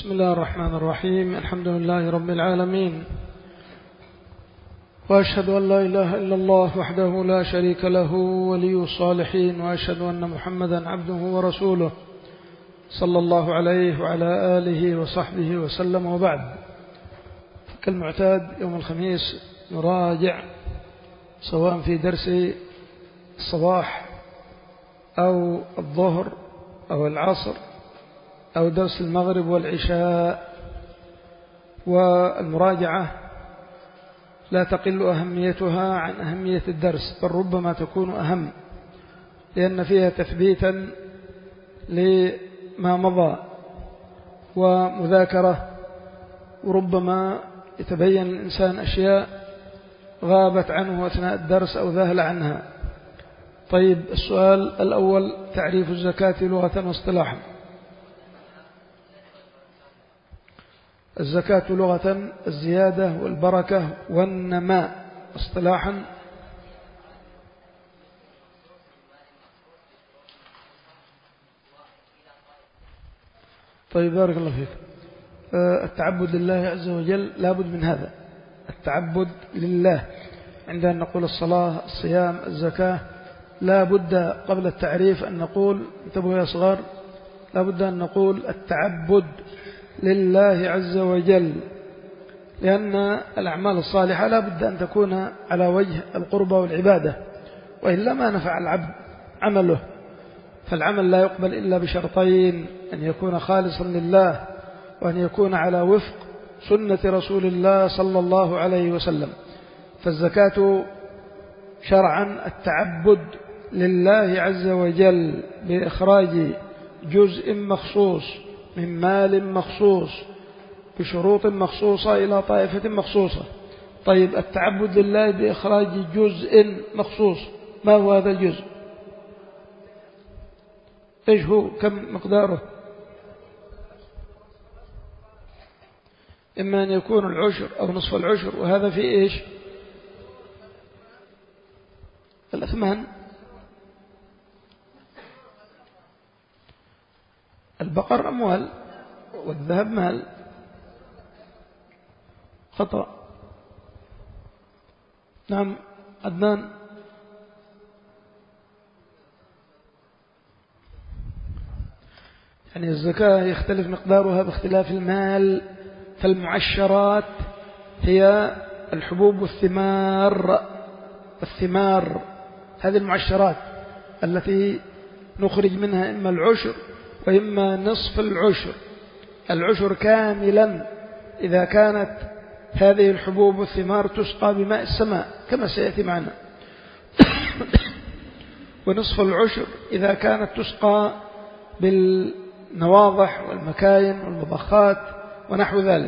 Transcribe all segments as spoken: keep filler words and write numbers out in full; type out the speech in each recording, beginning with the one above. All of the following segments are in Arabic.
بسم الله الرحمن الرحيم. الحمد لله رب العالمين، وأشهد أن لا إله إلا الله وحده لا شريك له ولي الصالحين، وأشهد أن محمدا عبده ورسوله صلى الله عليه وعلى آله وصحبه وسلم. وبعد، كالمعتاد يوم الخميس نراجع سواء في درس الصباح أو الظهر أو العصر أو درس المغرب والعشاء، والمراجعة لا تقل أهميتها عن أهمية الدرس، بل ربما تكون أهم، لأن فيها تثبيتا لما مضى ومذاكرة، وربما يتبين الإنسان أشياء غابت عنه أثناء الدرس أو ذهل عنها. طيب، السؤال الأول: تعريف الزكاة لغة واصطلاحا. الزكاة لغة الزيادة والبركة والنماء، اصطلاحا طيب، بارك الله فيك. التعبد لله عز وجل لابد من هذا، التعبد لله. عندما نقول الصلاة، الصيام، الزكاة، لابد قبل التعريف أن نقول، انتبهوا يا صغار، لابد أن نقول التعبد لله عز وجل، لأن الأعمال الصالحة لابد أن تكون على وجه القربة والعبادة، وإلا ما نفع العبد عمله. فالعمل لا يقبل إلا بشرطين: أن يكون خالصا لله، وأن يكون على وفق سنة رسول الله صلى الله عليه وسلم. فالزكاة شرعا التعبد لله عز وجل بإخراج جزء مخصوص من مال مخصوص بشروط مخصوصة إلى طائفة مخصوصة. طيب، التعبد لله بإخراج جزء مخصوص، ما هو هذا الجزء؟ إيش هو؟ كم مقداره؟ إما أن يكون العشر أو نصف العشر، وهذا في إيش؟ الأثمان. البقر أموال والذهب مال. خطأ. نعم عدنان. يعني الزكاة يختلف مقدارها باختلاف المال، فالمعشرات هي الحبوب والثمار. الثمار هذه المعشرات التي نخرج منها إما العشر وإما نصف العشر. العشر كاملا إذا كانت هذه الحبوب والثمار تسقى بماء السماء كما سيأتي معنا، ونصف العشر إذا كانت تسقى بالنواضح والمكاين والمضخات ونحو ذلك.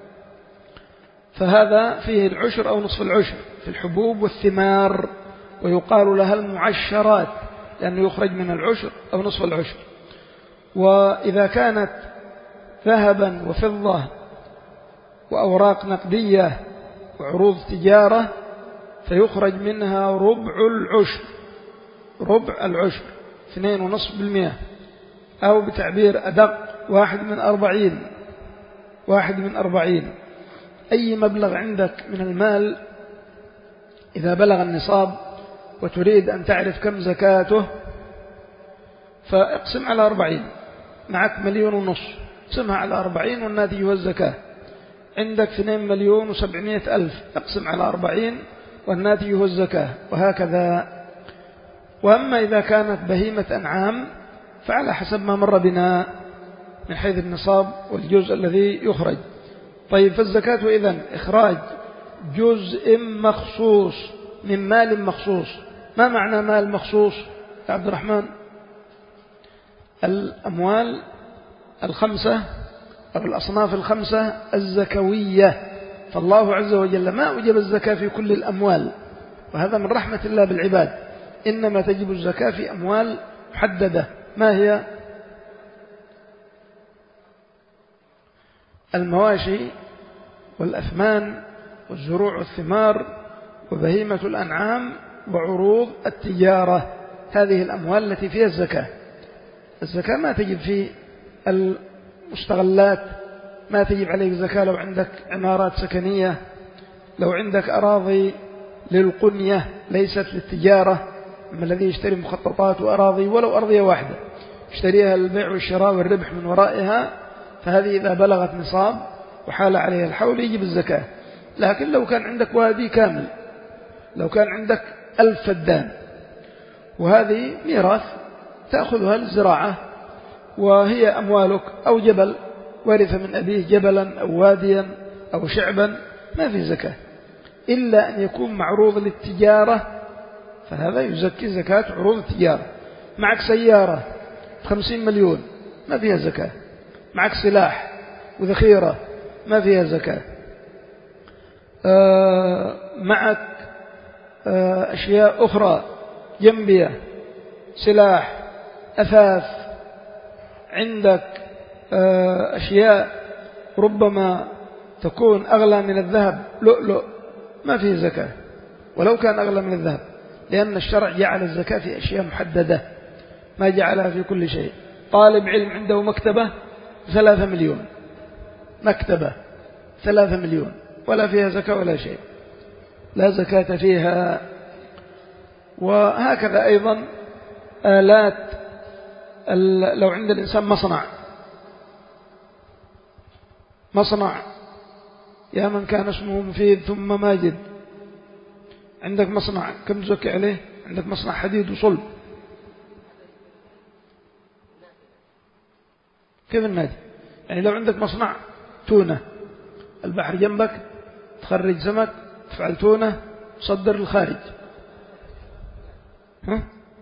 فهذا فيه العشر أو نصف العشر في الحبوب والثمار، ويقال لها المعشرات لأنه يخرج من العشر أو نصف العشر. وإذا كانت ذهبا وفضة وأوراق نقدية وعروض تجارة فيخرج منها ربع العشر. ربع العشر اثنين ونصف بالمئة، أو بتعبير أدق واحد من أربعين. واحد من أربعين أي مبلغ عندك من المال إذا بلغ النصاب وتريد أن تعرف كم زكاته، فاقسم على أربعين. معك مليون ونصف، اقسمها على أربعين والناتج هو الزكاة. عندك اثنين مليون وسبعمائة ألف، اقسم على أربعين والناتج هو الزكاة، وهكذا. وأما إذا كانت بهيمة أنعام فعلى حسب ما مر بنا من حيث النصاب والجزء الذي يخرج. طيب، فالزكاة إذن إخراج جزء مخصوص من مال مخصوص. ما معنى مال مخصوص يا عبد الرحمن؟ الأموال الخمسة أو الأصناف الخمسة الزكوية. فالله عز وجل ما أوجب الزكاة في كل الأموال، وهذا من رحمة الله بالعباد، إنما تجب الزكاة في أموال محددة. ما هي؟ المواشي والأثمان والزروع والثمار وبهيمة الأنعام وعروض التجارة. هذه الأموال التي فيها الزكاة. الزكاة ما تجب في المستغلات ما تجب عليك زكاة لو عندك عمارات سكنية، لو عندك أراضي للقنية ليست للتجارة، أما الذي يشتري مخططات وأراضي ولو أرضية واحدة يشتريها للبيع والشراء والربح من ورائها، فهذه إذا بلغت نصاب وحال عليها الحول يجب الزكاة. لكن لو كان عندك وادي كامل، لو كان عندك ألف فدان وهذه ميراث تأخذها للزراعة وهي أموالك، أو جبل ورث من أبيه جبلا أو واديا أو شعبا، ما في زكاة إلا أن يكون معروض للتجارة، فهذا يزكي زكاة عروض التجارة. معك سيارة خمسين مليون ما فيها زكاة، معك سلاح وذخيرة ما فيها زكاة، آه معك آه أشياء أخرى جنبية، سلاح، أثاث، عندك آه أشياء ربما تكون أغلى من الذهب، لؤلؤ، ما فيه زكاة ولو كان أغلى من الذهب، لأن الشرع جعل الزكاة في أشياء محددة ما جعلها في كل شيء. طالب علم عنده مكتبة ثلاثة مليون، مكتبة ثلاثة مليون ولا فيها زكاة ولا شيء، لا زكاة فيها. وهكذا أيضا آلات، لو عند الإنسان مصنع مصنع يا من كان اسمه مفيد ثم ماجد، عندك مصنع كم تزكي عليه؟ عندك مصنع حديد وصلب، كيف النادي؟ يعني لو عندك مصنع تونة، البحر جنبك، تخرج سمك، تفعل تونة، تصدر للخارج، ها؟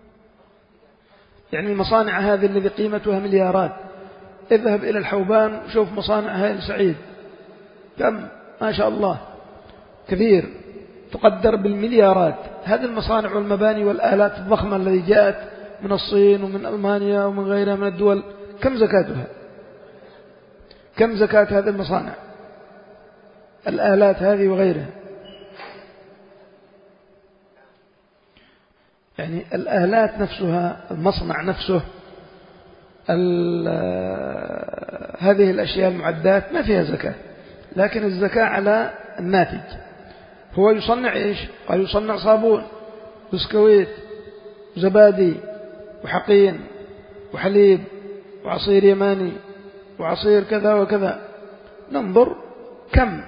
يعني المصانع هذه الذي قيمتها مليارات، اذهب إلى الحوبان وشوف مصانع هائل سعيد كم ما شاء الله كثير تقدر بالمليارات. هذه المصانع والمباني والآلات الضخمة التي جاءت من الصين ومن ألمانيا ومن غيرها من الدول، كم زكاتها؟ كم زكاة هذه المصانع الآلات هذه وغيرها؟ يعني الآلات نفسها، المصنع نفسه، هذه الأشياء المعدات ما فيها زكاة، لكن الزكاة على الناتج. هو يصنع إيش؟ قال يصنع صابون، بسكويت، زبادي، وحقين، وحليب، وعصير يماني، وعصير كذا وكذا، ننظر كم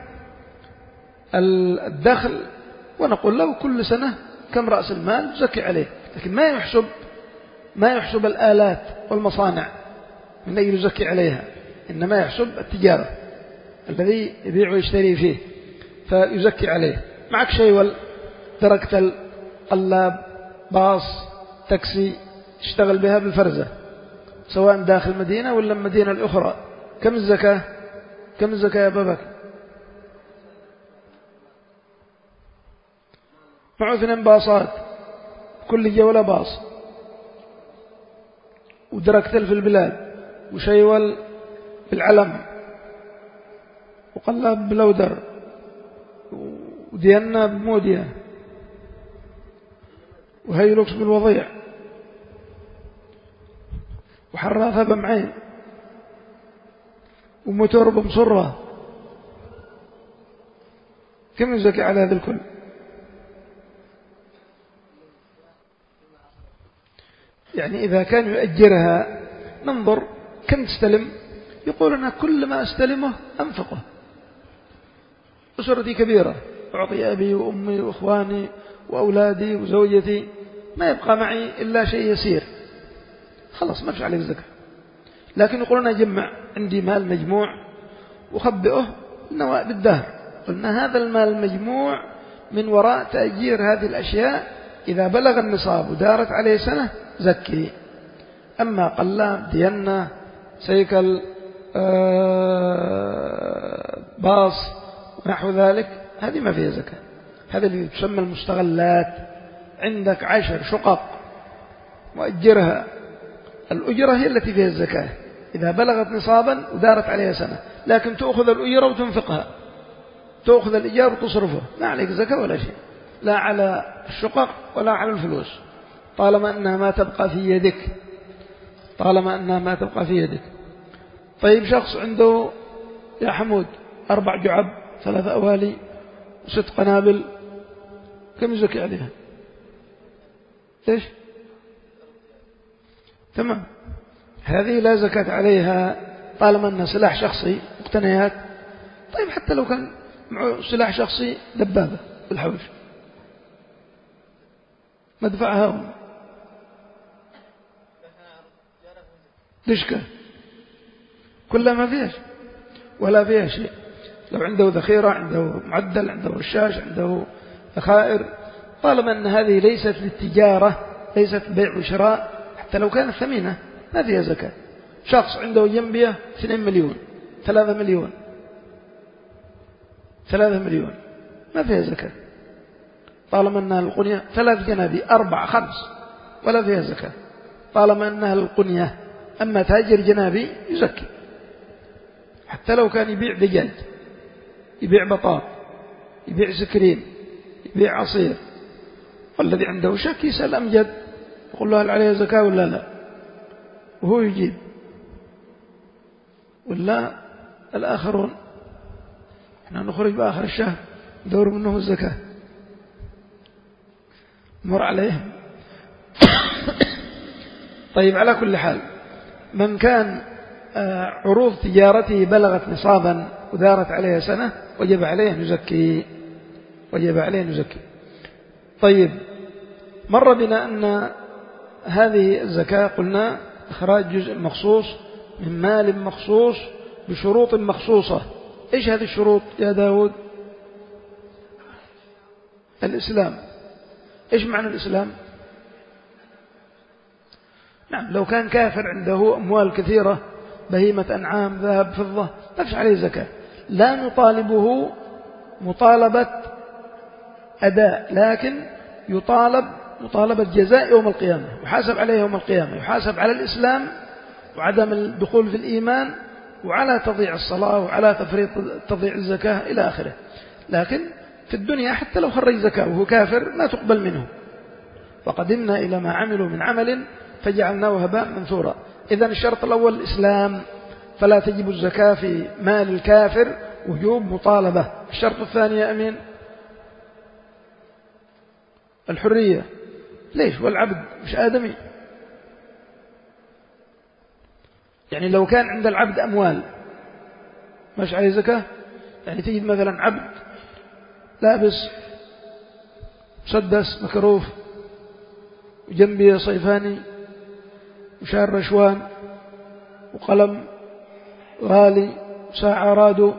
الدخل ونقول له كل سنة كم رأس المال تزكي عليه. لكن ما يحسب ما يحسب الآلات والمصانع من أجل يزكي عليها، إنما يحسب التجارة الذي يبيع ويشتري فيه فيزكي عليه. معك شيول، تركتل، قلاب، باص، تاكسي، تشتغل بها بالفرزة سواء داخل المدينة ولا المدينة الأخرى، كم الزكاة؟ كم الزكاة يا بابك؟ معه اثنين باصات، كل جولة باص، ودركتل في البلاد، وشيول بالعلم، وقلاب بلودر، ودينا بمودية، وهيلوكس بالوضيع، وحراثة بمعين، وموتور بمصرة، كم يزكي على هذا الكل؟ يعني إذا كان يؤجرها ننظر كم تستلم، يقول أنا كل ما أستلمه أنفقه، أسرتي كبيرة، أعطي أبي وأمي وأخواني وأولادي وزوجتي، ما يبقى معي إلا شيء يسير، خلاص ما فيش عليه الزكاة. لكن يقولون أجمع عندي مال مجموع وخبئه النوائب الدهر، قلنا هذا المال المجموع من وراء تأجير هذه الأشياء إذا بلغ النصاب ودارت عليه سنة زكي. أما قلاب، دينة، سيكل، آه باص ونحو ذلك، هذه ما فيها زكاة. هذا اللي تسمى المستغلات. عندك عشر شقق مؤجرها، الأجرة هي التي فيها الزكاة إذا بلغت نصابا ودارت عليها سنة، لكن تأخذ الأجرة وتنفقها، تأخذ الإيجار وتصرفه، ما عليك زكاة ولا شيء، لا على الشقق ولا على الفلوس، طالما أنها ما تبقى في يدك، طالما أنها ما تبقى في يدك. طيب شخص عنده يا حمود أربع جعب ثلاثة أوالي وست قنابل كم يزكي عليها؟ إيش؟ تمام. هذه لا زكاة عليها طالما أنها سلاح شخصي مقتنيات. طيب حتى لو كان معه سلاح شخصي دبابة بالحوش مدفعها هم دشكة كلها ما فيها شيء ولا فيها شيء. لو عنده ذخيرة، عنده معدل، عنده رشاش، عنده ذخائر، طالما أن هذه ليست للتجارة، ليست بيع وشراء، حتى لو كانت ثمينة ما فيها زكاة. شخص عنده جنبية اثنين مليون ثلاثة مليون ثلاثة مليون ما فيها زكاة، طالما أنها القنية. ثلاث جنابي أربع خمس ولا فيها زكاة طالما أنها القنية. أما تاجر جنابي يزكي، حتى لو كان يبيع دجاج، يبيع بطاط، يبيع سكرين، يبيع عصير، والذي عنده شك يسأل أمجد يقول له هل عليه زكاة ولا لا، وهو يجيب. ولا الآخرون احنا نخرج بآخر الشهر ندور منه الزكاة مر عليهم. طيب على كل حال، من كان عروض تجارته بلغت نصابا ودارت عليها سنة وجب عليه أن يزكي، وجب عليه أن يزكي. طيب مر بنا أن هذه الزكاة قلنا إخراج جزء مخصوص من مال مخصوص بشروط مخصوصة. إيش هذه الشروط يا داود؟ الإسلام. إيش معنى الإسلام؟ نعم، لو كان كافر عنده أموال كثيرة، بهيمة أنعام، ذهب، فضة، ما فيش عليه زكاة. لا نطالبه مطالبة أداء، لكن يطالب مطالبة جزاء يوم القيامة، يحاسب عليه يوم القيامة، يحاسب على الإسلام وعدم الدخول في الإيمان وعلى تضييع الصلاة وعلى تفريط تضييع الزكاة إلى آخره. لكن في الدنيا حتى لو خرج زكاة وهو كافر ما تقبل منه. وقدمنا إلى ما عملوا من عمل فجعلناه هباء منثورا. إذن الشرط الأول الإسلام، فلا تجب الزكاة في مال الكافر وجوب مطالبة. الشرط الثاني يا أمين الحرية. ليش؟ والعبد مش آدمي. يعني لو كان عند العبد أموال مش عليه زكاة. يعني تجد مثلا عبد لابس مسدس مكروف وجنبيه صيفاني وشار رشوان وقلم غالي وساعة رادو،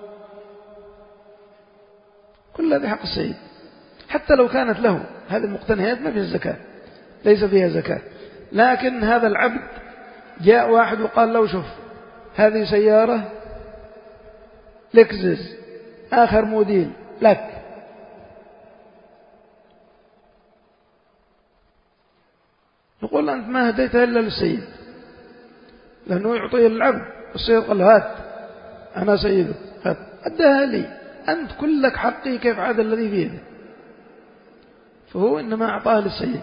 كل هذه حق السيد. حتى لو كانت له هذه المقتنيات ما فيها زكاة، ليس فيها زكاة. لكن هذا العبد جاء واحد وقال له شوف هذه سيارة لكزس آخر موديل لك، نقول أنت ما هديتها إلا للسيد، لأنه يعطيه للعبد. السيد قال له هات أنا سيده، هات أداها لي، أنت كلك حقي كيف عاد الذي في يده. فهو إنما أعطاها للسيد.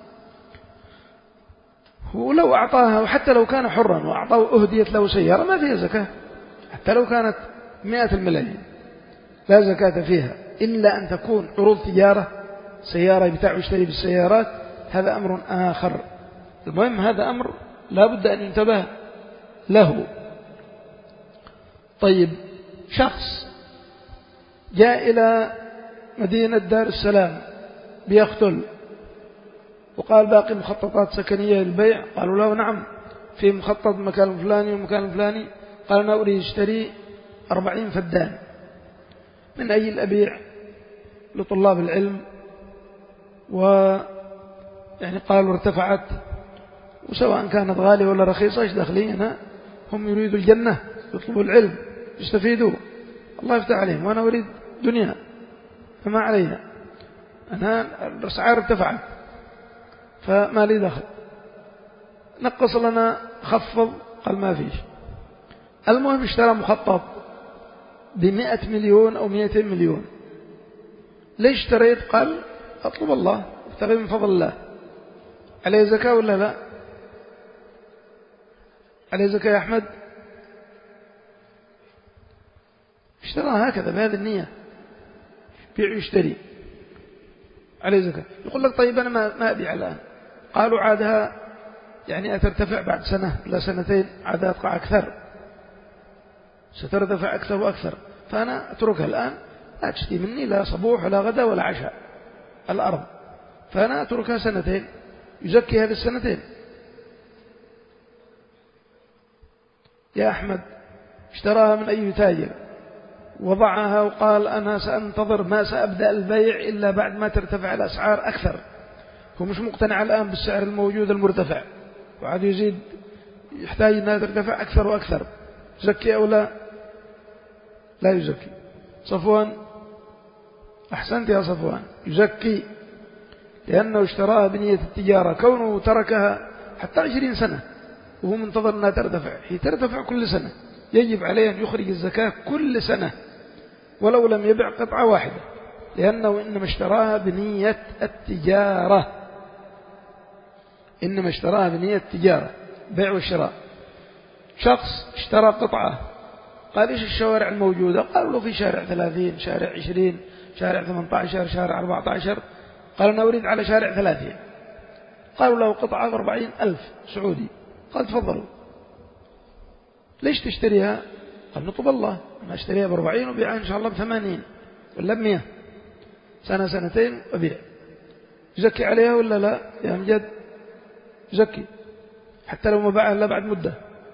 ولو أعطاها وحتى لو كان حرا وأعطاه أهديت له سيارة ما فيها زكاة، حتى لو كانت مئة الملايين لا زكاة فيها، إلا أن تكون عروض تجارة، سيارة يبتاع ويشتري بالسيارات، هذا أمر آخر. المهم هذا أمر لا بد أن ينتبه له. طيب شخص جاء إلى مدينة دار السلام بيقتل وقال باقي مخططات سكنية للبيع، قالوا له نعم في مخطط مكان الفلاني والمكان الفلاني. قال أنا أريد أشتري أربعين فدان، من أي الأبيع لطلاب العلم، ويعني قالوا ارتفعت، وسواء كانت غالية ولا رخيصة ايش دخلي أنا، هم يريدوا الجنة يطلبوا العلم يستفيدوا، الله يفتح عليهم، وأنا أريد دنيا فما علينا، أنا الأسعار ارتفعت فما لي دخل، نقص لنا خفض، قال ما فيش. المهم اشترى مخطط بمئة مليون أو مئتين مليون. ليش اشتريت؟ قال أطلب الله ابتغي من فضل الله. عليه زكاة ولا لا؟ عليه زكاة يا أحمد؟ اشتراها هكذا بهذه النية، بيع ويشتري عليه زكاة. يقول لك طيب أنا ما ما أبيع الآن. قالوا عادها يعني أترتفع بعد سنة لا سنتين، عادها تقع أكثر، سترتفع أكثر وأكثر، فأنا أتركها الآن، لا تشتي مني لا صبوح ولا غدا ولا عشاء الأرض، فأنا أتركها سنتين، يزكي هذه السنتين. يا أحمد اشتراها من أي تاجر، وضعها وقال أنا سأنتظر ما سأبدأ البيع إلا بعد ما ترتفع الأسعار أكثر، هو مش مقتنع الآن بالسعر الموجود المرتفع، وعاد يزيد، يحتاج أنها ترتفع أكثر وأكثر، يزكي أو لا؟ لا يزكي. صفوان أحسنت يا صفوان، يزكي، لأنه اشتراها بنية التجارة، كونه تركها حتى عشرين سنة وهو منتظر أنها ترتفع، هي ترتفع كل سنة، يجب عليه أن يخرج الزكاة كل سنة ولو لم يبع قطعة واحدة، لأنه إنما اشتراها بنية التجارة، إنما اشتراها بنية التجارة، بيع وشراء. شخص اشترى قطعة، قال إيش الشوارع الموجودة؟ قالوا له في شارع ثلاثين، شارع عشرين، شارع ثمانية عشر، شارع أربعة عشر. قال أنا أريد على شارع ثلاثين. قالوا له قطعة أربعين ألف سعودي. قال تفضلوا. ليش تشتريها؟ قال نطب الله، أنا أشتريها بأربعين وبيعها إن شاء الله بثمانين ولا بمئة، سنة سنتين وبيع. يزكي عليها ولا لا يا أمجد؟ يزكي حتى لو ما باعها إلا بعد مدة،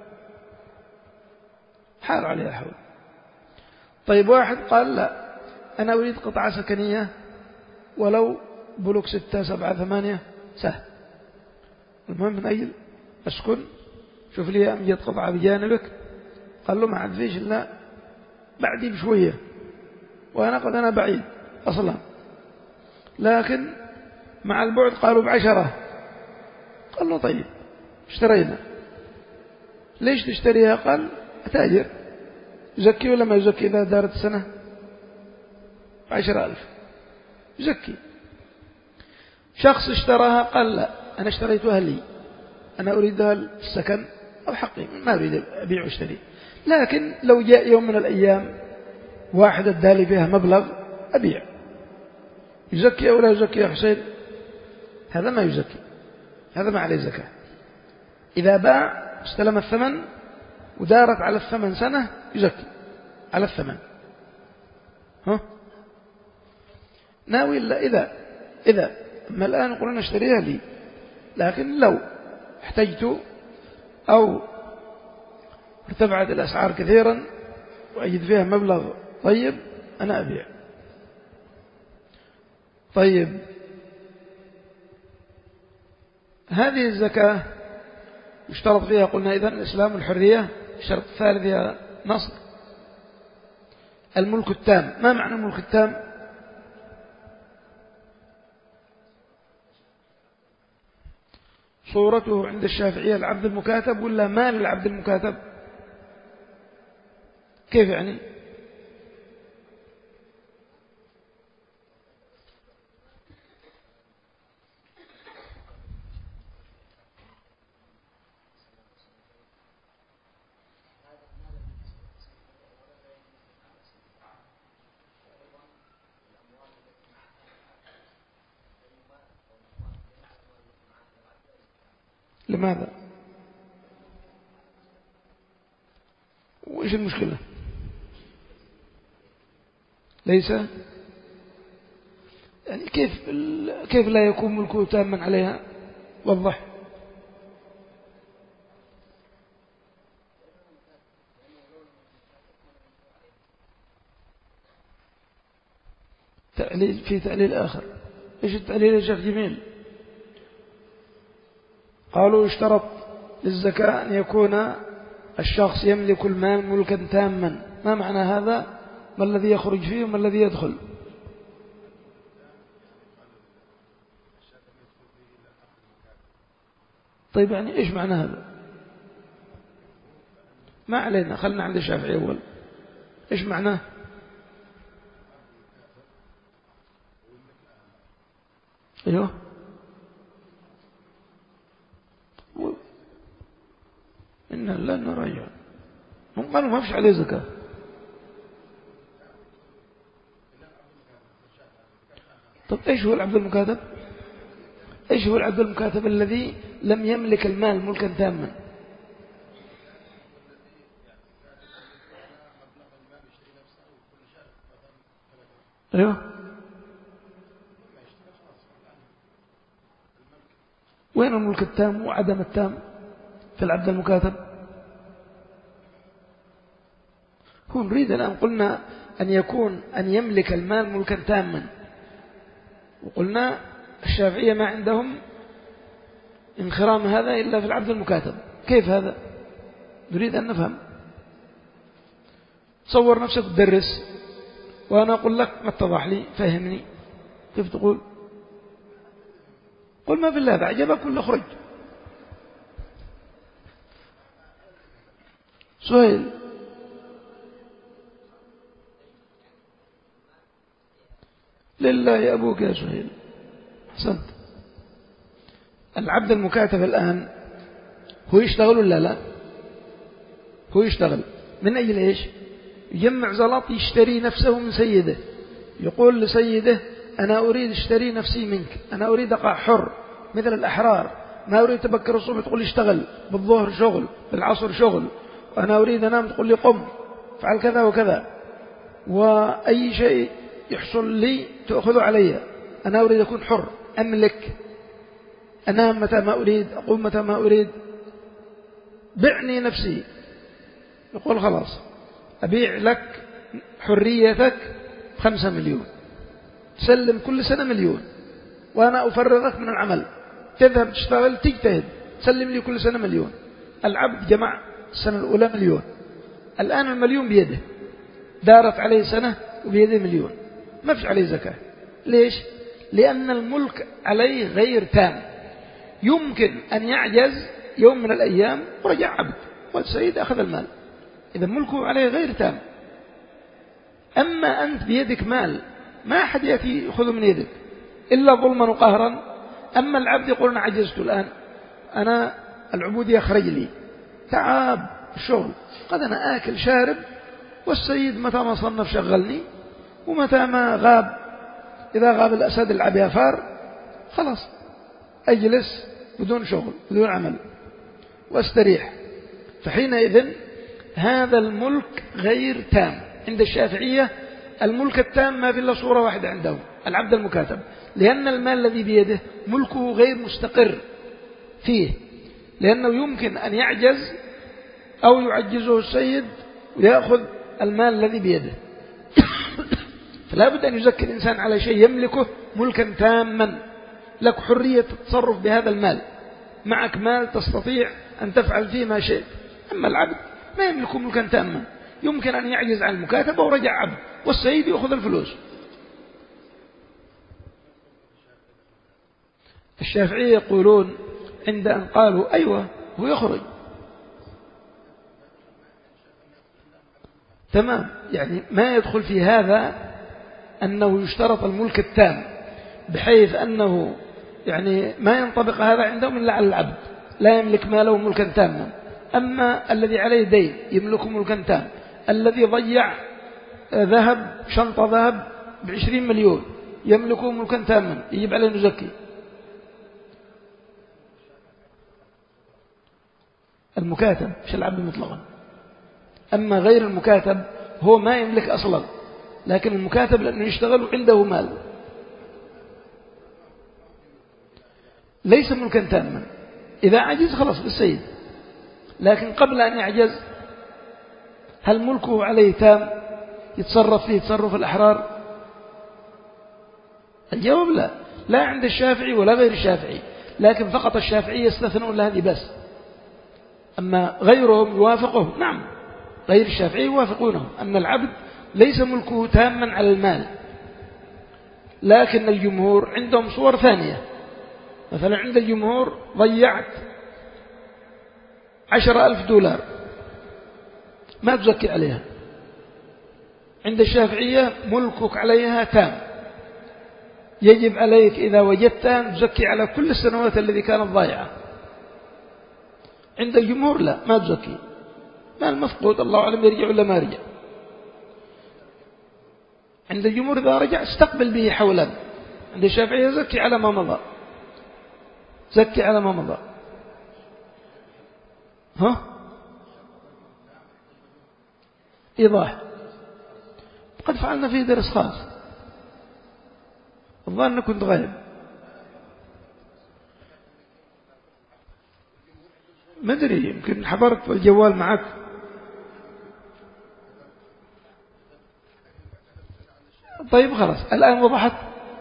حال عليها حول. طيب واحد قال لا، أنا أريد قطعة سكنية ولو بلوك ستة سبعة ثمانية سهل، المهم من أجل أسكن، شوف لي أمجد قطعة بجانبك. قال له ما عاد فيش إلا بعدي بشوية، وأنا قد أنا بعيد أصلا، لكن مع البعد قالوا بعشرة. قال له طيب اشترينا. ليش تشتريها؟ قال أتاجر، يزكي ولا ما يزكي إذا دارت السنة؟ عشر ألف يزكي. شخص اشتراها قال لا، أنا اشتريتها لي، أنا أريدها السكن أو حقي، ما أريد أبيع واشتري، لكن لو جاء يوم من الأيام واحد ادالي فيها مبلغ أبيع. يزكي أو لا يزكي يا حسين؟ هذا ما يزكي، هذا ما عليه زكاة. إذا باع استلم الثمن ودارت على الثمن سنة يزكي على الثمن. ها ناوي إلا إذا إذا أما الآن قلنا اشتريها لي، لكن لو احتجت أو ارتفعت الأسعار كثيرا وأجد فيها مبلغ طيب أنا أبيع. طيب هذه الزكاة يشترط فيها، قلنا إذن الإسلام والحرية. الشرط الثالث يا نصر الملك التام. ما معنى الملك التام؟ صورته عند الشافعية العبد المكاتب ولا مال العبد المكاتب؟ كيف يعني؟ لماذا؟ وإيش المشكلة؟ ليس يعني كيف كيف لا يكون ملكه تاما عليها؟ وضح. تعليل في تعليل آخر. إيش التعليل يا شيخ جميل؟ قالوا اشترط للزكاة أن يكون الشخص يملك المال ملكا تاما. ما معنى هذا؟ ما الذي يخرج فيه وما الذي يدخل؟ طيب يعني إيش معنى هذا؟ ما علينا، خلنا عند الشافعي أول. إيش معناه؟ أيوه إن لا نرجع، هم قالوا ما فيش عليه زكاة. طب إيش هو العبد المكاتب؟ إيش هو العبد المكاتب الذي لم يملك المال ملكا تاما؟ أيوه، وين الملك التام وعدم التام في العبد المكاتب؟ هو نريد الآن قلنا أن يكون أن يملك المال ملكا تاما، وقلنا الشافعية ما عندهم انخرام هذا إلا في العبد المكاتب. كيف هذا؟ نريد أن نفهم. تصور نفسك تدرس وأنا أقول لك ما اتضح لي، فهمني. كيف تقول؟ قل ما في الله بعجبك ولا خرج. سهيل، لله يا أبوك يا سهيل، أحسنت. العبد المكاتب الآن هو يشتغل ولا لا؟ هو يشتغل من أجل إيش؟ يجمع زلط يشتري نفسه من سيده، يقول لسيده أنا أريد اشتري نفسي منك، أنا أريد أقع حر مثل الأحرار، ما أريد تبكر الصبح تقول اشتغل، بالظهر شغل، بالعصر شغل، وأنا أريد أنام تقول لي قم فعل كذا وكذا، وأي شيء يحصل لي تأخذه علي، أنا أريد أكون حر، أملك، أنام متى ما أريد، أقوم متى ما أريد، بعني نفسي. يقول خلاص أبيع لك حريتك خمسة مليون، تسلم كل سنة مليون، وأنا أفرغك من العمل، تذهب تشتغل تجتهد، تسلم لي كل سنة مليون. العبد جمع السنة الأولى مليون، الآن المليون بيده، دارت عليه سنة وبيده مليون، ما فيش عليه زكاة. ليش؟ لأن الملك عليه غير تام، يمكن أن يعجز يوم من الأيام ورجع عبد والسيد أخذ المال، إذا ملكه عليه غير تام. أما أنت بيدك مال ما أحد يأتي يأخذه من يدك إلا ظلما وقهرا. أما العبد يقول أنا عجزت الآن، أنا العبودية خرج لي، تعب الشغل، قد أنا آكل شارب، والسيد متى ما صنف شغلني، ومتى ما غاب، إذا غاب الأسد العب يا فار، خلاص أجلس بدون شغل بدون عمل واستريح. فحينئذ هذا الملك غير تام. عند الشافعية الملك التام ما في إلا صورة واحدة عندهم، العبد المكاتب، لأن المال الذي بيده ملكه غير مستقر فيه، لأنه يمكن أن يعجز أو يعجزه السيد ويأخذ المال الذي بيده. فلا بد أن يزكي الإنسان على شيء يملكه ملكا تاما، لك حرية التصرف بهذا المال، معك مال تستطيع أن تفعل فيه ما شئت. أما العبد ما يملك ملكا تاما، يمكن أن يعجز عن المكاتبة ورجع عبد، والسيد يأخذ الفلوس. الشافعية يقولون عند أن قالوا أيوة هو يخرج تمام، يعني ما يدخل في هذا أنه يشترط الملك التام، بحيث أنه يعني ما ينطبق هذا عندهم إلا على العبد، لا يملك ماله ملكا تاما. أما الذي عليه دين يملك ملكا تام، الذي ضيع ذهب شنطة ذهب بعشرين مليون يملكه ملكا تاما، يجب عليه نزكي. المكاتب مش العبد مطلقا. أما غير المكاتب هو ما يملك أصلا، لكن المكاتب لأنه يشتغل عنده مال ليس ملكا تاما، إذا عجز خلص بالسيد، لكن قبل أن يعجز هل ملكه عليه تام يتصرف فيه تصرف الأحرار؟ الجواب لا، لا عند الشافعي ولا غير الشافعي، لكن فقط الشافعي يستثنون لهذه بس. أما غيرهم يوافقه، نعم غير الشافعي يوافقونه أن العبد ليس ملكه تاما على المال، لكن الجمهور عندهم صور ثانية. مثلا عند الجمهور ضيعت عشر ألف دولار ما تزكي عليها، عند الشافعية ملكك عليها تام، يجب عليك إذا وجدتها أن تزكي على كل السنوات التي كانت ضائعة. عند الجمهور لا، ما تزكي، ما المفقود الله أعلم يرجع ولا ما يرجع. عند الجمهور إذا رجع استقبل به حولا، عند الشافعية زكي على ما مضى، زكي على ما مضى. ها إيضاح، قد فعلنا فيه درس خاص، الظن كنت غايب، ما أدري يمكن حضرت الجوال معك. طيب خلاص الآن وضحت،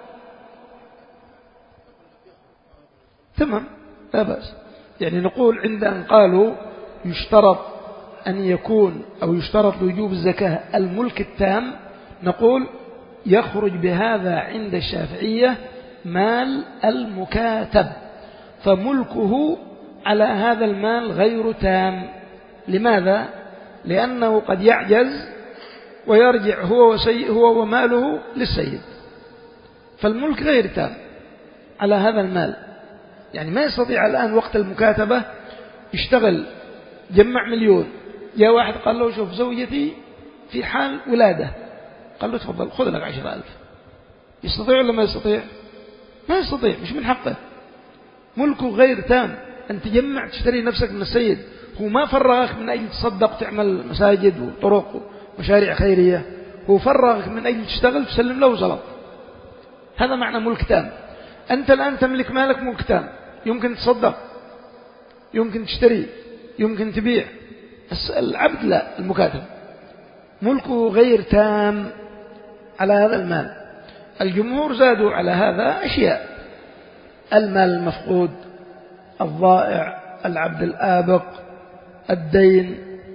تمام لا بأس. يعني نقول عند أن قالوا يشترط أن يكون أو يشترط لوجوب الزكاة الملك التام، نقول يخرج بهذا عند الشافعية مال المكاتب، فملكه على هذا المال غير تام. لماذا؟ لأنه قد يعجز ويرجع هو وسي هو وماله للسيد، فالملك غير تام على هذا المال. يعني ما يستطيع الآن وقت المكاتبة يشتغل جمع مليون، جاء واحد قال له شوف زوجتي في حال ولادة، قال له تفضل خذ لك عشر ألف، يستطيع ولا ما يستطيع؟ ما يستطيع، مش من حقه، ملكه غير تام. أن تجمع تشتري نفسك من السيد، هو ما فرغك من أجل تصدق تعمل مساجد وطرق ومشاريع خيرية، هو فرغك من أجل تشتغل تسلم له زلط، هذا معنى ملك تام. أنت الآن تملك مالك ملك تام، يمكن تصدق، يمكن تشتري، يمكن تبيع. العبد لا، المكاتب ملكه غير تام على هذا المال. الجمهور زادوا على هذا أشياء: المال المفقود، الضائع، العبد الآبق، الدين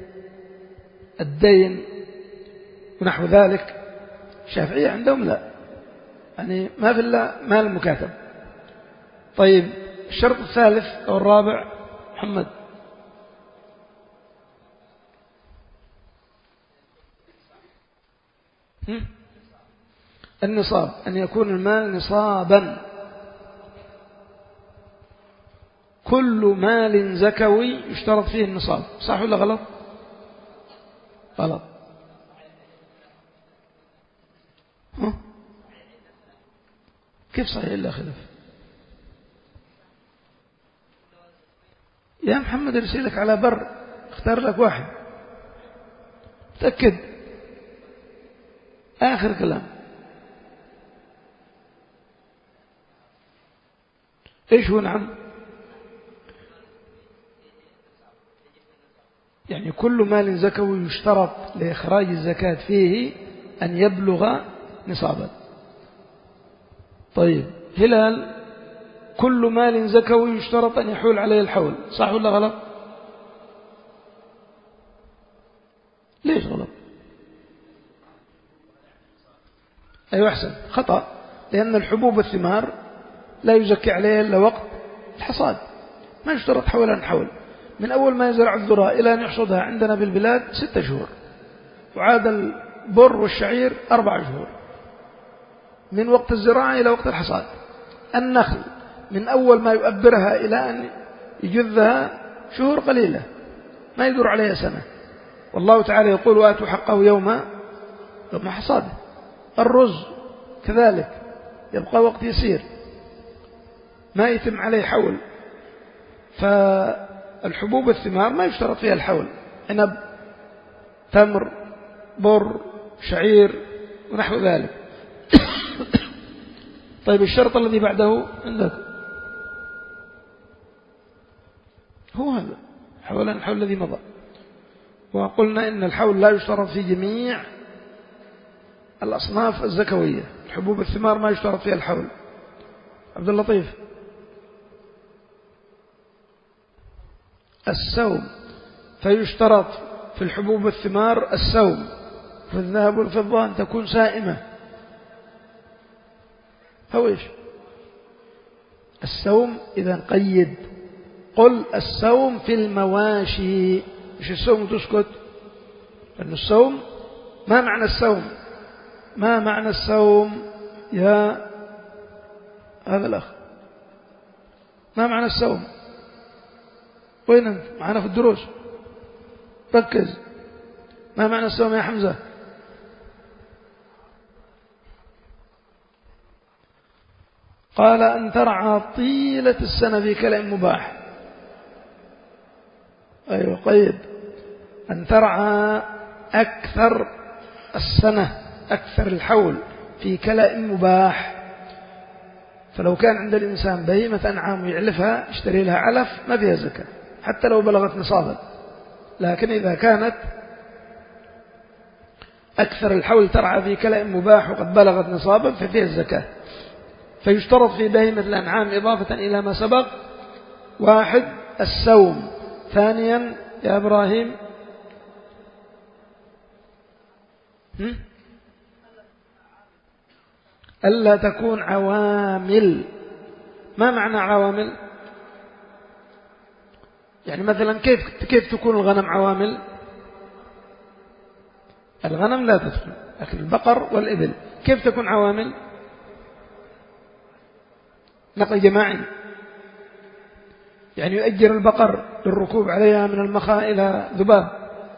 الدين ونحو ذلك. الشافعية عندهم لا، يعني ما في إلا مال المكاتب. طيب الشرط الثالث أو الرابع محمد؟ النصاب، أن يكون المال نصابا. كل مال زكوي يشترط فيه النصاب، صح ولا غلط؟ غلط. ها؟ كيف صحيح إلا خلف؟ يا محمد ارسلك على بر، اختار لك واحد، تأكد. آخر كلام. إيش هو؟ نعم، يعني كل مال زكوي يشترط لإخراج الزكاة فيه أن يبلغ نصابا. طيب هلال، كل مال زكوي يشترط أن يحول عليه الحول، صح ولا غلط؟ ليش غلط؟ أيوة أحسن، خطأ، لأن الحبوب والثمار لا يزكي عليه إلا وقت الحصاد، ما يشترط حول عن حول. من أول ما يزرع الذرة إلى أن يحصدها عندنا بالبلاد ستة شهور، وعاد البر والشعير أربع شهور، من وقت الزراعة إلى وقت الحصاد. النخل من أول ما يؤبرها إلى أن يجذها شهور قليلة، ما يدور عليها سنة. والله تعالى يقول وآتوا حقه يوم يوم حصاده. الرز كذلك يبقى وقت يسير، ما يتم عليه حول. فالحبوب والثمار ما يشترط فيها الحول، عنب، تمر، بر، شعير ونحو ذلك. طيب الشرط الذي بعده عندك هو هذا، حولا الحول الذي مضى. وقلنا إن الحول لا يشترط في جميع الأصناف الزكوية، الحبوب والثمار ما يشترط فيها الحول. عبد اللطيف، السوم، فيشترط في الحبوب والثمار السوم، في الذهب والفضة أن تكون سائمة. هو إيش السوم؟ إذا قيد، قل السوم في المواشي، مش السوم تسكت، لأن السوم ما معنى السوم؟ ما معنى السوم يا هذا الأخ؟ ما معنى السوم؟ وين أنت معنا في الدروس؟ ركز. ما معنى السوم يا حمزة؟ قال أن ترعى طيلة السنة في كلأ مباح. أيوة قيد أن ترعى أكثر السنة أكثر الحول في كلأ مباح. فلو كان عند الإنسان بهيمة أنعام يعلفها يشتري لها علف ما فيها زكاة حتى لو بلغت نصابا، لكن إذا كانت أكثر الحول ترعى في كلأ مباح وقد بلغت نصابا ففيها الزكاة. فيشترط في بهيمة الأنعام إضافة إلى ما سبق: واحد السوم، ثانيا يا إبراهيم ألا تكون عوامل. ما معنى عوامل؟ يعني مثلا كيف كيف تكون الغنم عوامل؟ الغنم لا تدخل، لكن البقر والإبل كيف تكون عوامل؟ نقل جماعي، يعني يؤجر البقر للركوب عليها من المخاء إلى ذباب.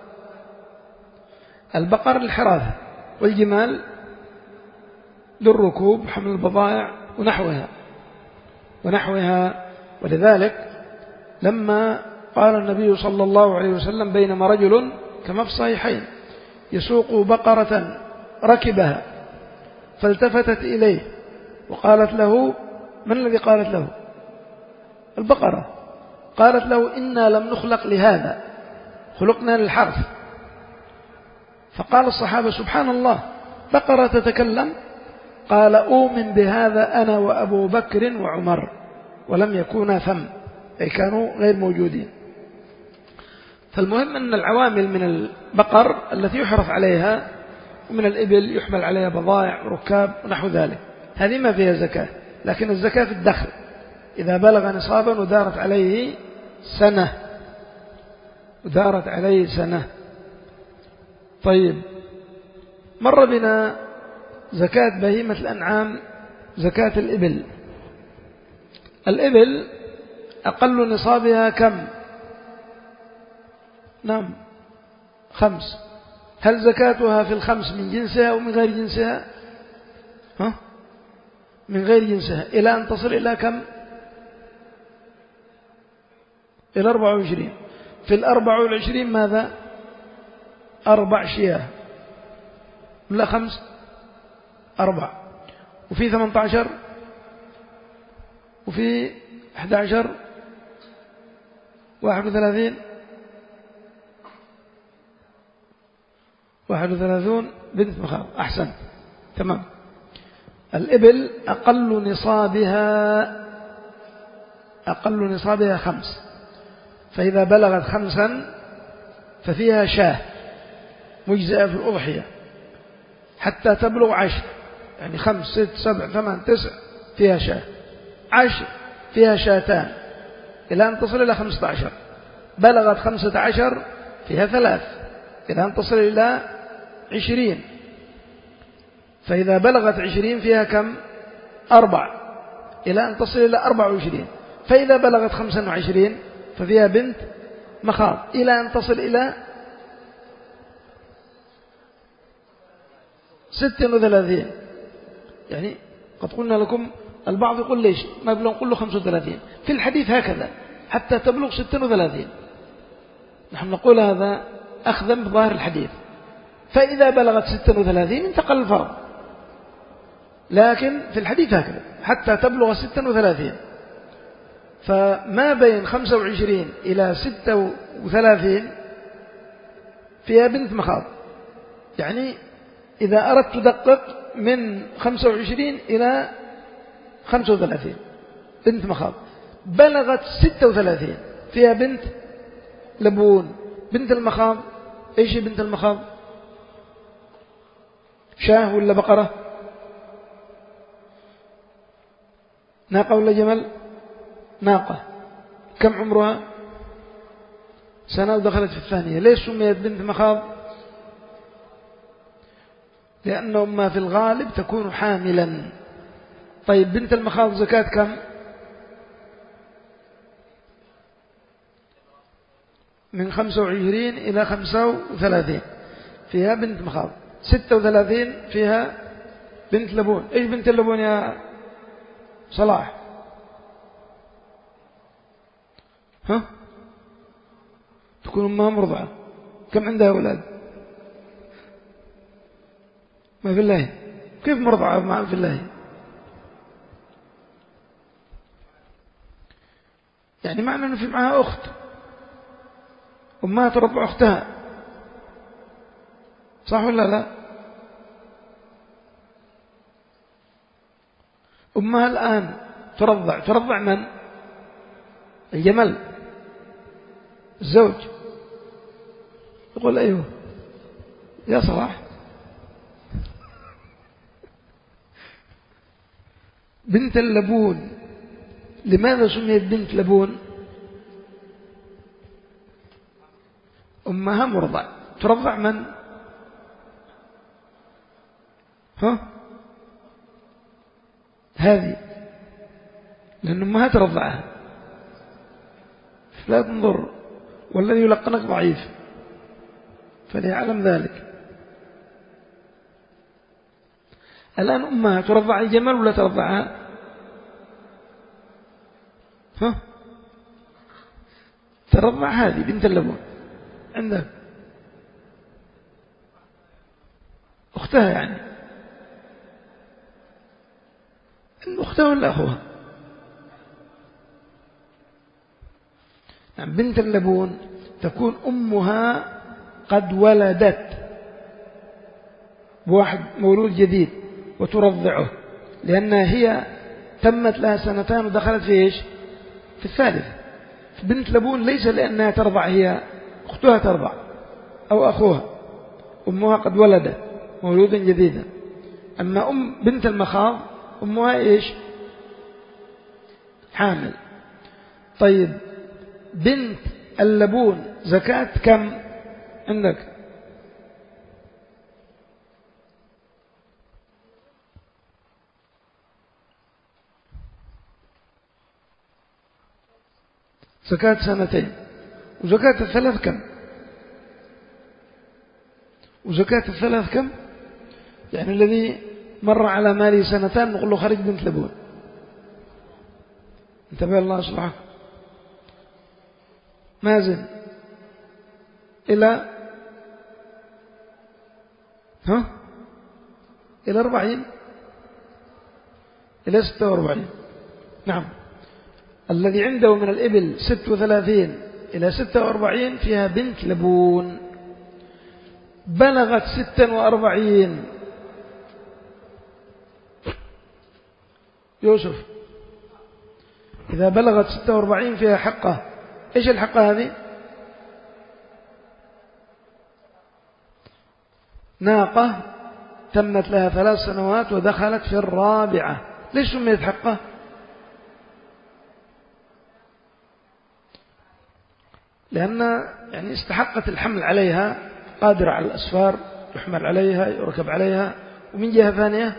البقر الحراثة، والجمال للركوب حمل البضائع ونحوها ونحوها. ولذلك لما قال النبي صلى الله عليه وسلم: بينما رجل كما في الصحيحين يسوق بقرة ركبها فالتفتت إليه وقالت له: من الذي قالت له؟ البقرة. قالت له: إنا لم نخلق لهذا، خلقنا للحرث. فقال الصحابة: سبحان الله، بقرة تتكلم؟ قال: أؤمن بهذا أنا وأبو بكر وعمر، ولم يكونا ثم، أي كانوا غير موجودين. فالمهم أن العوامل من البقر التي يحرث عليها ومن الإبل يحمل عليها بضائع وركاب ونحو ذلك، هذه ما فيها زكاة. لكن الزكاة في الدخل إذا بلغ نصابا ودارت عليه سنة ودارت عليه سنة. طيب، مر بنا زكاة بهيمة الأنعام، زكاة الإبل. الإبل أقل نصابها كم؟ نعم، خمس. هل زكاتها في الخمس من جنسها أو من غير جنسها؟ ها؟ من غير جنسها، إلى أن تصل إلى كم؟ إلى أربعة وعشرين. في الأربعة والعشرين ماذا؟ أربع شياه، لا خمس، أربع. وفي ثمانية عشر، وفي أحد عشر، واحد وثلاثين، واحد وثلاثون بنت مخاض. أحسن، تمام. الإبل أقل نصابها أقل نصابها خمس، فإذا بلغت خمسا ففيها شاه مجزئة في الأضحية حتى تبلغ عشر، يعني خمس ست سبع ثمان تسع فيها شاه، عشر فيها شاتان، إلى أن تصل إلى خمسة عشر. بلغت خمسة عشر فيها ثلاث، إلى أن تصل إلى عشرين. فإذا بلغت عشرين فيها كم؟ أربع، إلى أن تصل إلى أربع وعشرين. فإذا بلغت خمسا وعشرين ففيها بنت مخاض، إلى أن تصل إلى ست وثلاثين. يعني قد قلنا لكم البعض يقول ليش ما بلغ، نقول له خمسة وثلاثين. في الحديث هكذا حتى تبلغ ست وثلاثين. نحن نقول هذا أخذا بظاهر الحديث. فإذا بلغت ست وثلاثين انتقل الفرض، لكن في الحديث هكذا حتى تبلغ ست وثلاثين. فما بين خمسة وعشرين إلى ستة وثلاثين فيها بنت مخاض. يعني إذا أردت تدقق من خمسة وعشرين إلى خمسة وثلاثين بنت مخاض. بلغت ستة وثلاثين فيها بنت لبون. بنت المخاض إيش بنت المخاض؟ شاه ولا بقرة؟ ناقة ولا جمل؟ ناقة. كم عمرها؟ سنة ودخلت في الثانية. ليش سميت بنت مخاض؟ لأن أمها في الغالب تكون حاملا. طيب، بنت المخاض زكاة كم؟ من خمسة وعشرين إلى خمسة وثلاثين فيها بنت مخاض. ستة وثلاثين فيها بنت لبون. إيش بنت اللبون يا صلاح. ها تكون أمها مرضعة. كم عندها أولاد؟ ما في الله. كيف مرضعة ما في الله؟ يعني معنى أنه في معها أخت، أمها ترضع أختها، صح ولا لا؟ أمها الآن ترضع ترضع من؟ الجمل، الزوج. يقول أيوه يا صلاح. بنت اللبون، لماذا سميت بنت لبون؟ أمها مرضع، ترضع من؟ ها هذه، لأن أمها ترضعها، لا تنظر، والذي يلقنك ضعيف فليعلم ذلك. الآن أمها ترضع الجمل ولا ترضعها؟ ها ترضع هذه بنت اللبون عندك أختها، يعني أختها ولا أخوها؟ يعني بنت اللبون تكون أمها قد ولدت بواحد مولود جديد وترضعه، لأنها هي تمت لها سنتان ودخلت في إيش؟ في الثالث. بنت لبون ليس لأنها ترضع هي، أختها ترضع أو أخوها، أمها قد ولدت مولودا جديدا. أما أم بنت المخاض أمها إيش؟ حامل. طيب بنت اللبون زكاة كم عندك؟ زكاة سنتين. وزكاة الثلاث كم؟ وزكاة الثلاث كم؟ يعني الذي مر على ماله سنتان نقول له خرج بنت لبون. انتبه الله سبحانه. مازن إلى ها إلى أربعين، إلى ستة وأربعين. نعم، الذي عنده من الإبل ست وثلاثين إلى ستة وأربعين فيها بنت لبون. بلغت ستا وأربعين يوسف، إذا بلغت ستة وأربعين فيها حقة. إيش الحقة هذه؟ ناقة تمت لها ثلاث سنوات ودخلت في الرابعة. ليش سميت حقة؟ لأن يعني استحقت الحمل عليها، قادرة على الأسفار، يحمل عليها يركب عليها. ومن جهة ثانية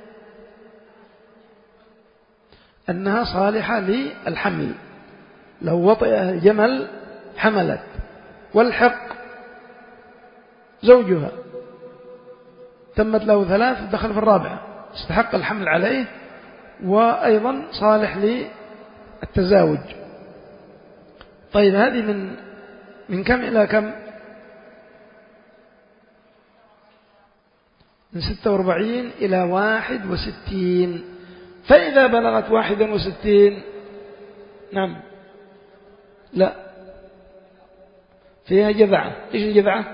أنها صالحة للحمل، لو وطئها الجمل حملت. والحق زوجها تمت له ثلاث ودخل في الرابعة، استحق الحمل عليه، وأيضا صالح للتزاوج. طيب هذه من من كم إلى كم؟ من ستة وأربعين إلى واحد وستين. فإذا بلغت واحدا وستين، نعم، لا، فيها جذعة. إيش الجذعة؟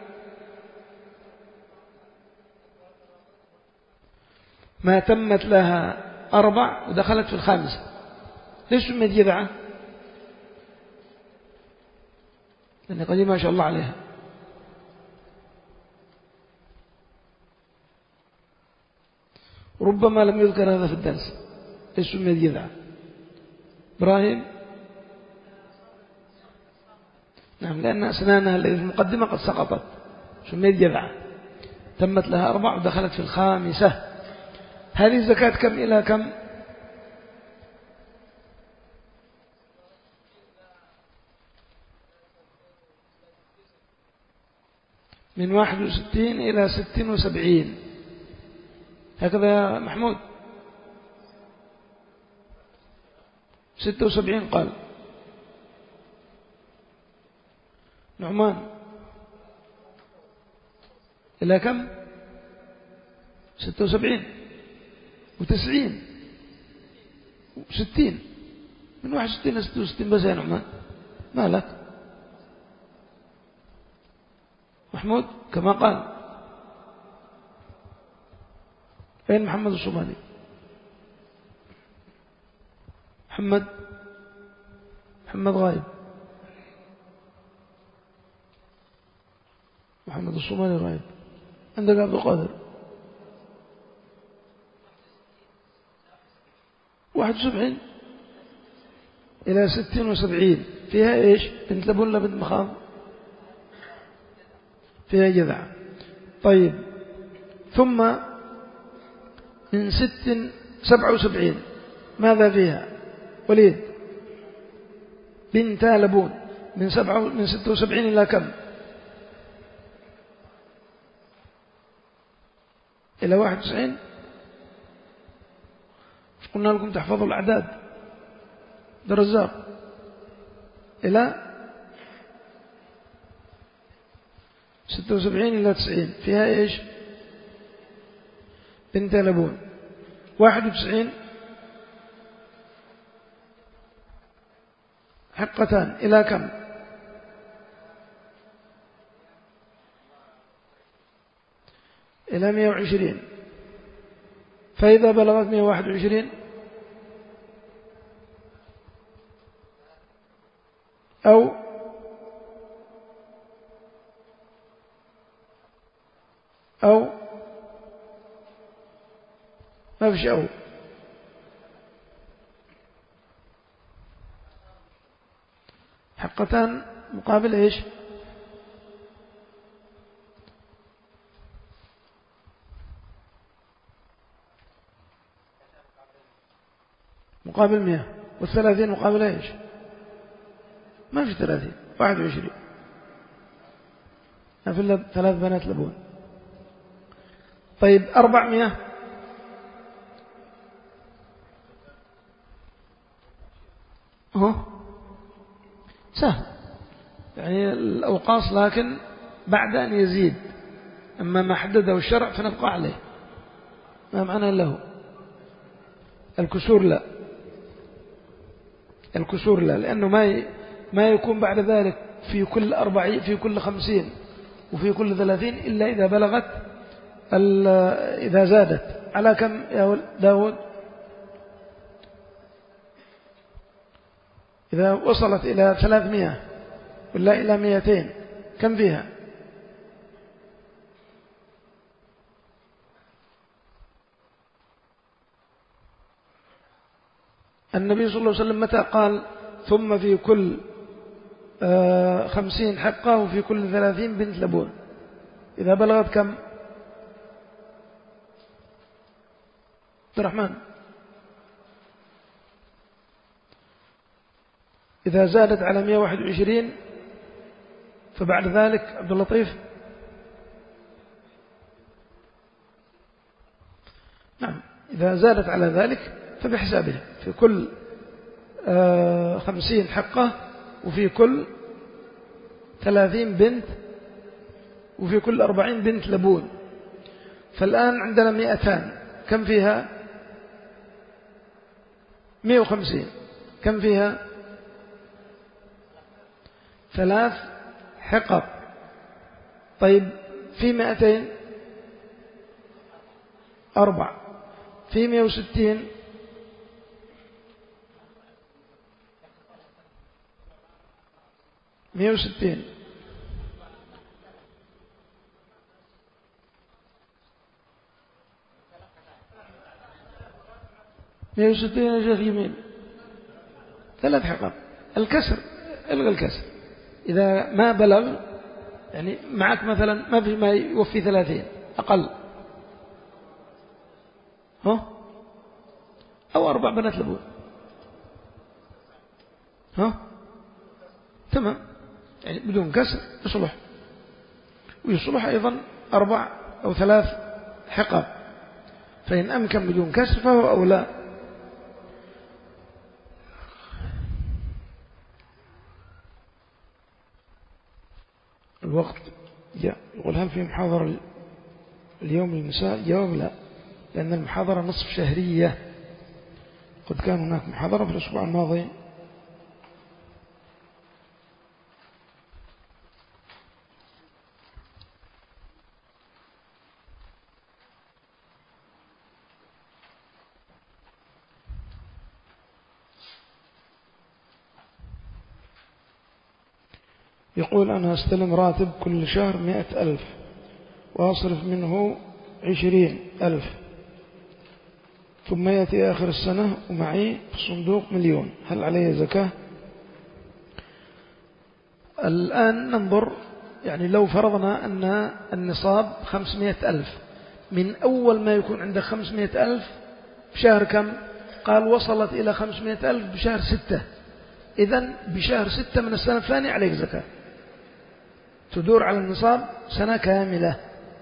ما تمت لها أربع ودخلت في الخامسة. ليش سميت جذعة؟ لأن قد ما شاء الله عليها. ربما لم يذكر هذا في الدرس. ليش سميت جذعة؟ إبراهيم؟ نعم، لأن أسنانها التي في المقدمة قد سقطت، سميت جذعة. تمت لها أربع ودخلت في الخامسة. هذه الزكاة كم إلى كم؟ من واحد وستين إلى ستين وسبعين، هكذا يا محمود. ستة وسبعين قال نعمان إلى كم؟ ستة وسبعين وتسعين وستين، من واحد وستين إلى ستة وستين بس يا نعمان، ما لك محمود كما قال. أين محمد الصومالي؟ محمد محمد غايب، محمد الصومالي غايب. عندك عبد القادر واحد وسبعين إلى ستين وسبعين، فيها إيش؟ بنت لبون لا بنت مخاض؟ فيها جذع. طيب ثم من ست سبعة وسبعين ماذا فيها؟ وليد بنت لبون، من سبعة من ستة وسبعين إلى كم؟ إلى واحد وتسعين. قلنا لكم تحفظوا الأعداد. درزاق إلى ستة وسبعين إلى تسعين، فيها إيش؟ بنت لبون. واحد وتسعين حقتان إلى كم؟ إلى مئة وعشرين. فإذا بلغت مئة وواحد وعشرين أو أو ما فيش أو حقتان مقابل إيش؟ مقابل مئة، والثلاثين مقابل إيش؟ ما في ثلاثين، واحد وعشرين. ما في ثلاث بنات لبون. طيب أربعمئة هو سهل يعني الأوقاص، لكن بعد أن يزيد. أما ما حدده الشرع فنبقى عليه، ما معنى له. الكسور لا، الكسور لا، لأنه ما ما يكون بعد ذلك في كل أربعين في كل خمسين وفي كل ثلاثين إلا إذا بلغت إذا زادت على كم يا داود؟ إذا وصلت إلى ثلاثمائة ولا إلى مئتين كم فيها؟ النبي صلى الله عليه وسلم متى قال ثم في كل خمسين حقة وفي كل ثلاثين بنت لبون؟ إذا بلغت كم؟ عبد الرحمن إذا زادت على مئة وواحد وعشرين فبعد ذلك عبد اللطيف نعم، إذا زادت على ذلك فبحسابها في كل خمسين حقة وفي كل ثلاثين بنت وفي كل أربعين بنت لبون. فالآن عندنا مئتان، كم فيها؟ مئة وخمسين، كم فيها؟ ثلاث حقب. طيب في مئتين أربع، في مئة وستين مئة وستين، مئة وستين يا شيخ يمين، ثلاث حقب. الكسر الغى الكسر إذا ما بلغ، يعني معك مثلا ما في ما يوفي ثلاثين أقل ها، أو أربع بنات لبون ها، تمام، يعني بدون كسر يصلح. ويصلح أيضا أربع أو ثلاث حقب، فإن أمكن بدون كسر فهو أولى. الوقت جاء. يقول هل في محاضرة اليوم للنساء؟ جواب لا، لأن المحاضرة نصف شهرية. قد كان هناك محاضرة في الأسبوع الماضي يقول أنا أستلم راتب كل شهر مئة ألف وأصرف منه عشرين ألف، ثم يأتي آخر السنة ومعي في الصندوق مليون، هل علي زكاة؟ الآن ننظر، يعني لو فرضنا أن النصاب خمسمائة ألف، من أول ما يكون عندك خمسمائة ألف بشهر كم؟ قال وصلت إلى خمسمائة ألف بشهر ستة، إذن بشهر ستة من السنة الثانية عليك زكاة، تدور على النصاب سنة كاملة.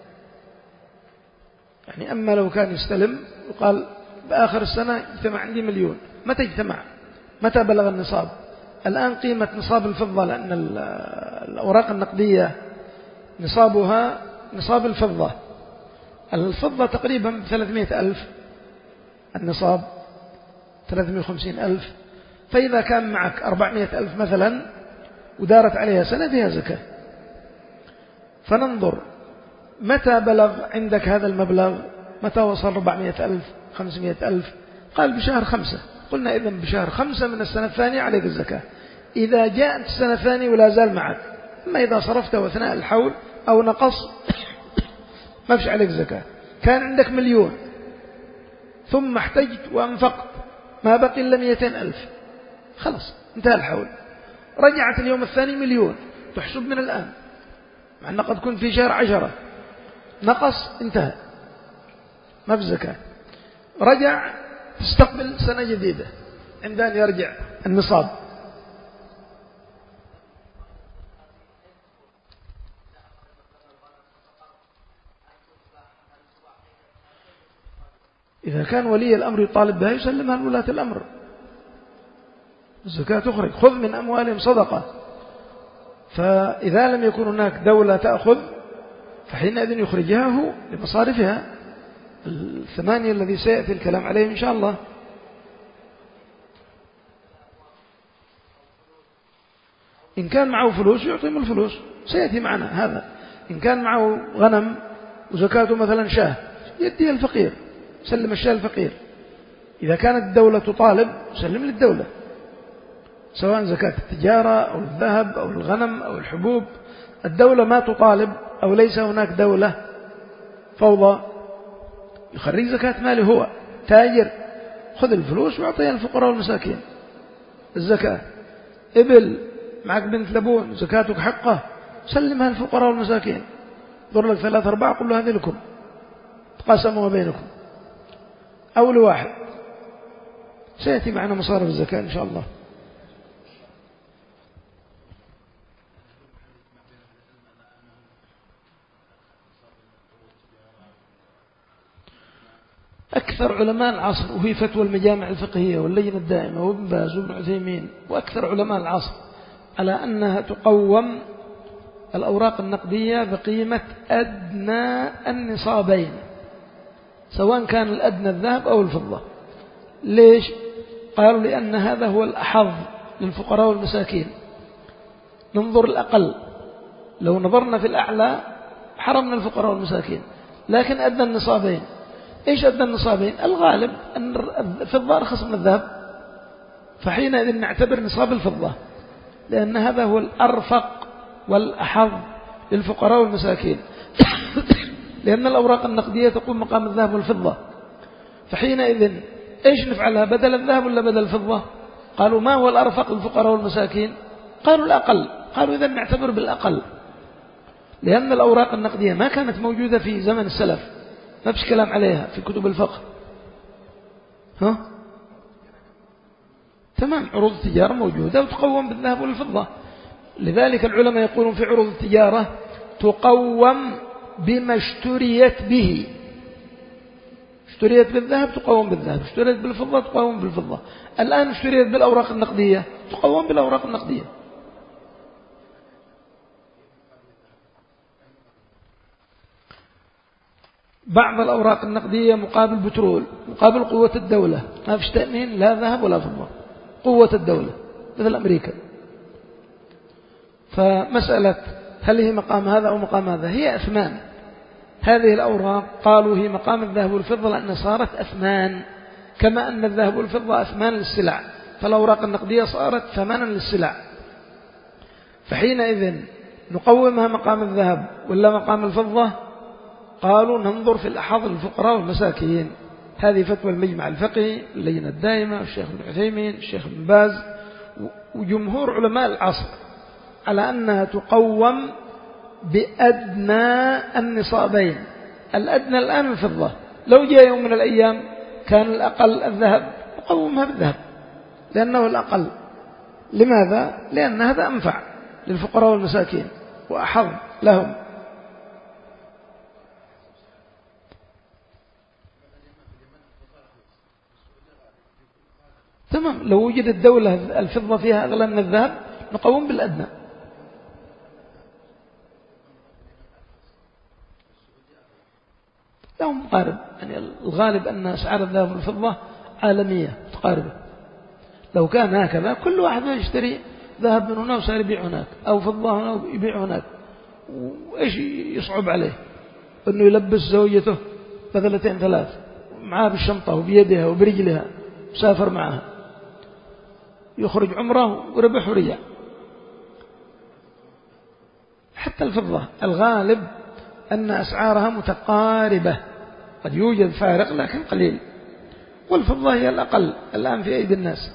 يعني أما لو كان يستلم وقال بآخر السنة اجتمع عندي مليون، متى اجتمع؟ متى بلغ النصاب؟ الآن قيمة نصاب الفضة، لأن الأوراق النقدية نصابها نصاب الفضة، الفضة تقريبا ثلاثمائة ألف، النصاب ثلاثمائة وخمسين ألف، فإذا كان معك أربعمائة ألف مثلا ودارت عليها سنة فيها زكاة. فننظر متى بلغ عندك هذا المبلغ، متى وصل أربعمائة ألف خمسمائة ألف؟ قال بشهر خمسة، قلنا إذن بشهر خمسة من السنة الثانية عليك الزكاة. إذا جاءت السنة الثانية ولا زال معك، أما إذا صرفته أثناء الحول أو نقص ما فيش عليك زكاة. كان عندك مليون ثم احتجت وأنفقت ما بقي إلا مئتين ألف، خلاص انتهى الحول، رجعت اليوم الثاني مليون، تحسب من الآن، مع أنه قد كنت في شهر عشرة نقص، انتهى ما في زكاة. رجع تستقبل سنة جديدة عند أن يرجع النصاب. إذا كان ولي الأمر يطالب بها يسلمها لولاة الأمر، الزكاة تخرج، خذ من أموالهم صدقة. فإذا لم يكن هناك دولة تأخذ فحينئذ يخرجها هو لمصارفها الثمانية الذي سيأتي الكلام عليه إن شاء الله. إن كان معه فلوس يعطيهم الفلوس، سيأتي معنا هذا. إن كان معه غنم وزكاته مثلا شاه يديها الفقير، سلم الشاه الفقير. إذا كانت الدولة تطالب سلم للدولة، سواء زكاة التجارة أو الذهب أو الغنم أو الحبوب. الدولة ما تطالب أو ليس هناك دولة فوضى، يخرج زكاة ماله هو تاجر، خذ الفلوس ويعطيها الفقراء والمساكين الزكاة. إبل معك بنت لبون زكاتك حقه، سلمها الفقراء والمساكين، ضر لك ثلاثة أربعة قل له هذه لكم تقاسموا بينكم أو لواحد. سيأتي معنا مصارف الزكاة إن شاء الله. أكثر علماء العصر، وهي فتوى المجامع الفقهية واللجنة الدائمة وابن باز وابن عثيمين وأكثر علماء العصر، على أنها تقوم الأوراق النقدية بقيمة أدنى النصابين، سواء كان الأدنى الذهب أو الفضة. ليش؟ قالوا لأن هذا هو الأحظ للفقراء والمساكين. ننظر الأقل، لو نظرنا في الأعلى حرمنا الفقراء والمساكين، لكن أدنى النصابين. إيش أدنى النصابين؟ الغالب أن الفضة أرخص من الذهب، فحينئذ نعتبر نصاب الفضة، لأن هذا هو الأرفق والأحظ للفقراء والمساكين لأن الأوراق النقدية تقوم مقام الذهب والفضة. فحينئذ إيش نفعلها، بدل الذهب ولا بدل الفضة؟ قالوا ما هو الأرفق للفقراء والمساكين؟ قالوا الأقل. قالوا إذا نعتبر بالأقل، لأن الأوراق النقدية ما كانت موجودة في زمن السلف، ما فيش كلام عليها في كتب الفقه. ها؟ تمام، عروض التجارة موجودة وتقوم بالذهب والفضة. لذلك العلماء يقولون في عروض التجارة تقوم بما اشتريت به، اشتريت بالذهب تقوم بالذهب، اشتريت بالفضة تقوم بالفضة. الآن اشتريت بالأوراق النقدية تقوم بالأوراق النقدية. بعض الأوراق النقدية مقابل بترول، مقابل قوة الدولة، ما فيش تأمين لا ذهب ولا فضة، قوة الدولة مثل أمريكا. فمسألة هل هي مقام هذا أو مقام هذا، هي أثمان. هذه الأوراق قالوا هي مقام الذهب والفضة لأنها صارت أثمان، كما أن الذهب والفضة أثمان للسلع، فالأوراق النقدية صارت ثمنا للسلع. فحينئذ نقومها مقام الذهب ولا مقام الفضة؟ قالوا ننظر في الأحاضر الفقراء والمساكين. هذه فتوى المجمع الفقهي، اللجنة الدائمة، الشيخ ابن عثيمين، الشيخ ابن باز، وجمهور علماء العصر على أنها تقوم بأدنى النصابين. الأدنى الآن الفضة، لو جاء يوم من الأيام كان الأقل الذهب نقومها بالذهب لأنه الأقل. لماذا؟ لأن هذا أنفع للفقراء والمساكين وأحظ لهم. تمام، لو وجد الدولة الفضة فيها أغلى من الذهب نقوم بالأدنى. لهم مقارب، يعني الغالب أن أسعار الذهب والفضة عالمية متقاربة. لو كان هكذا كل واحد يشتري ذهب من هنا وصار يبيع هناك، أو فضة هنا ويبيع هناك، وإيش يصعب عليه أنه يلبس زوجته بذلتين ثلاث معها بالشنطة وبيدها وبرجلها، سافر معها، يخرج عمره وربح ورجع. حتى الفضة الغالب أن أسعارها متقاربة، قد يوجد فارق لكن قليل، والفضة هي الأقل الآن في أيدي الناس.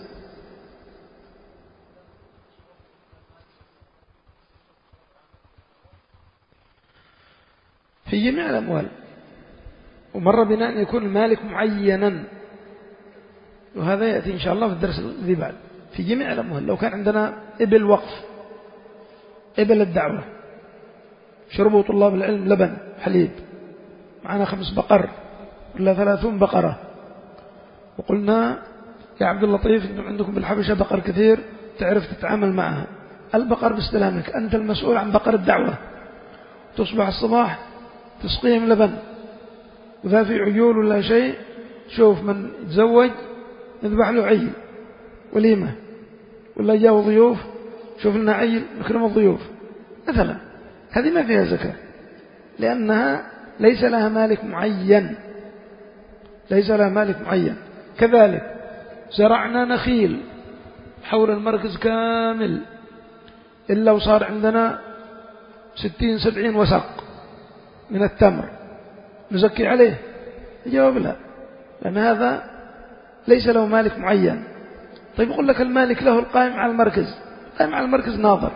في جميع الأموال، ومر بنا أن يكون المالك معينا، وهذا يأتي إن شاء الله في الدرس الذي بعد. في جميع الأموال، لو كان عندنا إبل وقف، إبل الدعوة، شربوا طلاب العلم لبن حليب، معنا خمس بقر ولا ثلاثون بقرة، وقلنا يا عبد اللطيف أنتم عندكم بالحبشة بقر كثير تعرف تتعامل معها، البقر باستلامك، أنت المسؤول عن بقر الدعوة، تصبح الصباح تسقيهم لبن، وإذا في عجول ولا شيء شوف من يتزوج نذبح له عيل وليمة، ولا جاءوا ضيوف شوف لنا عيل نكرم الضيوف مثلا. هذه ما فيها زكاة لأنها ليس لها مالك معين، ليس لها مالك معين. كذلك زرعنا نخيل حول المركز كامل إلا وصار عندنا ستين سبعين وسق من التمر، نزكي عليه؟ الجواب لا، لأن هذا ليس له مالك معين. طيب يقول لك المالك له القائم على المركز، القائم على المركز ناظر،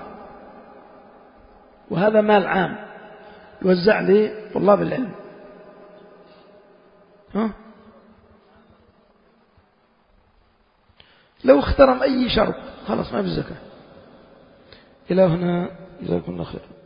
وهذا مال عام يوزع لطلاب العلم. ها؟ لو اخترم أي شرط خلاص ما في زكاة. إلى هنا جزاكم الله خير.